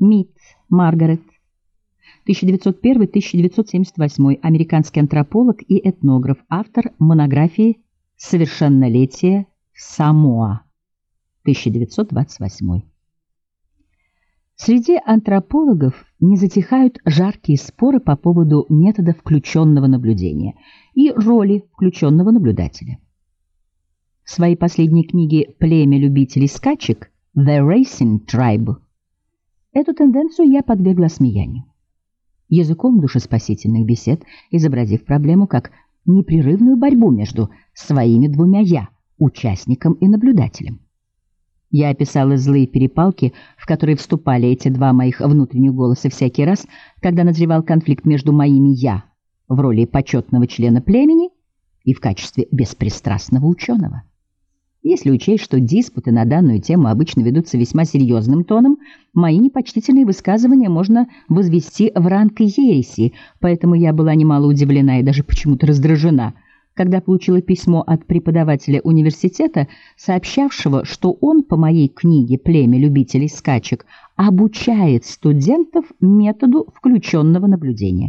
Мид, Маргарет, 1901-1978, американский антрополог и этнограф, автор монографии «Совершеннолетие Самоа», 1928. Среди антропологов не затихают жаркие споры по поводу метода включенного наблюдения и роли включенного наблюдателя. В своей последней книге «Племя любителей скачек» «The Racing Tribe» эту тенденцию я подвергла осмеянию. Языком душеспасительных бесед, изобразив проблему как непрерывную борьбу между своими двумя «я», участником и наблюдателем. Я описала злые перепалки, в которые вступали эти два моих внутренних голоса всякий раз, когда назревал конфликт между моими «я» в роли почетного члена племени и в качестве беспристрастного ученого. Если учесть, что диспуты на данную тему обычно ведутся весьма серьезным тоном, мои непочтительные высказывания можно возвести в ранг ереси, поэтому я была немало удивлена и даже почему-то раздражена, когда получила письмо от преподавателя университета, сообщавшего, что он по моей книге «Племя любителей скачек» обучает студентов методу включенного наблюдения.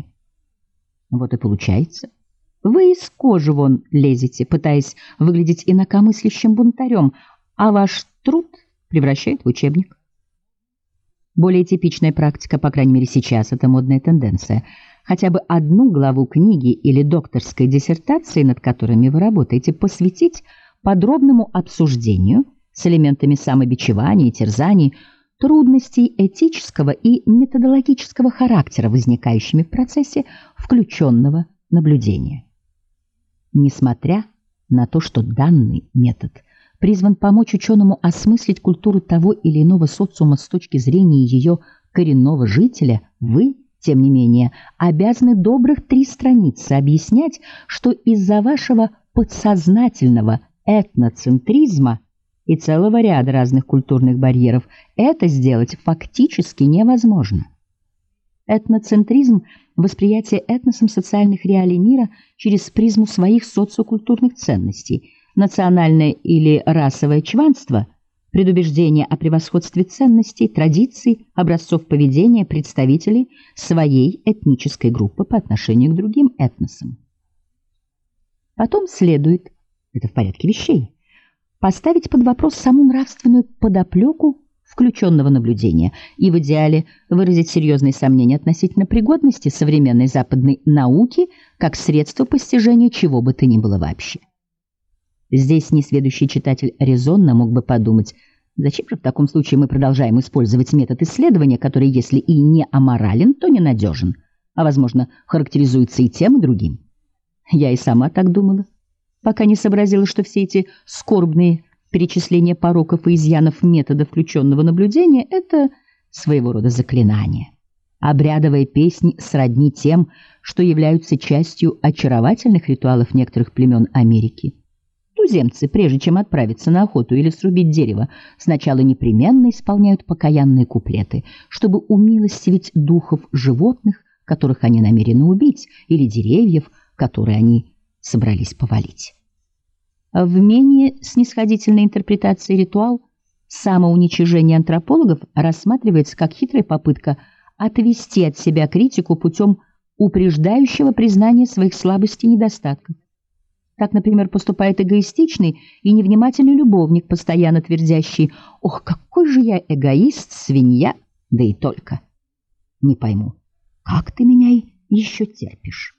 Вот и получается. Вы из кожи вон лезете, пытаясь выглядеть инакомыслящим бунтарем, а ваш труд превращает в учебник. Более типичная практика, по крайней мере сейчас, это модная тенденция. Хотя бы одну главу книги или докторской диссертации, над которыми вы работаете, посвятить подробному обсуждению с элементами самобичевания и терзаний, трудностей этического и методологического характера, возникающими в процессе включенного наблюдения. Несмотря на то, что данный метод призван помочь ученому осмыслить культуру того или иного социума с точки зрения ее коренного жителя, вы, тем не менее, обязаны добрых 3 страницы объяснять, что из-за вашего подсознательного этноцентризма и целого ряда разных культурных барьеров это сделать фактически невозможно. Этноцентризм – восприятие этносом социальных реалий мира через призму своих социокультурных ценностей, национальное или расовое чванство, предубеждение о превосходстве ценностей, традиций, образцов поведения представителей своей этнической группы по отношению к другим этносам. Потом следует, это в порядке вещей, поставить под вопрос саму нравственную подоплеку включенного наблюдения и в идеале выразить серьезные сомнения относительно пригодности современной западной науки как средства постижения чего бы то ни было вообще. Здесь несведущий читатель резонно мог бы подумать, зачем же в таком случае мы продолжаем использовать метод исследования, который, если и не аморален, то ненадежен, а, возможно, характеризуется и тем, и другим. Я и сама так думала, пока не сообразила, что все эти скорбные перечисление пороков и изъянов метода включенного наблюдения – это своего рода заклинание. Обрядовая песнь сродни тем, что являются частью очаровательных ритуалов некоторых племен Америки. Туземцы, прежде чем отправиться на охоту или срубить дерево, сначала непременно исполняют покаянные куплеты, чтобы умилостивить духов животных, которых они намерены убить, или деревьев, которые они собрались повалить. В менее снисходительной интерпретации ритуал самоуничижения антропологов рассматривается как хитрая попытка отвести от себя критику путем упреждающего признания своих слабостей и недостатков. Так, например, поступает эгоистичный и невнимательный любовник, постоянно твердящий: «Ох, какой же я эгоист, свинья, да и только! Не пойму, как ты меня еще терпишь?»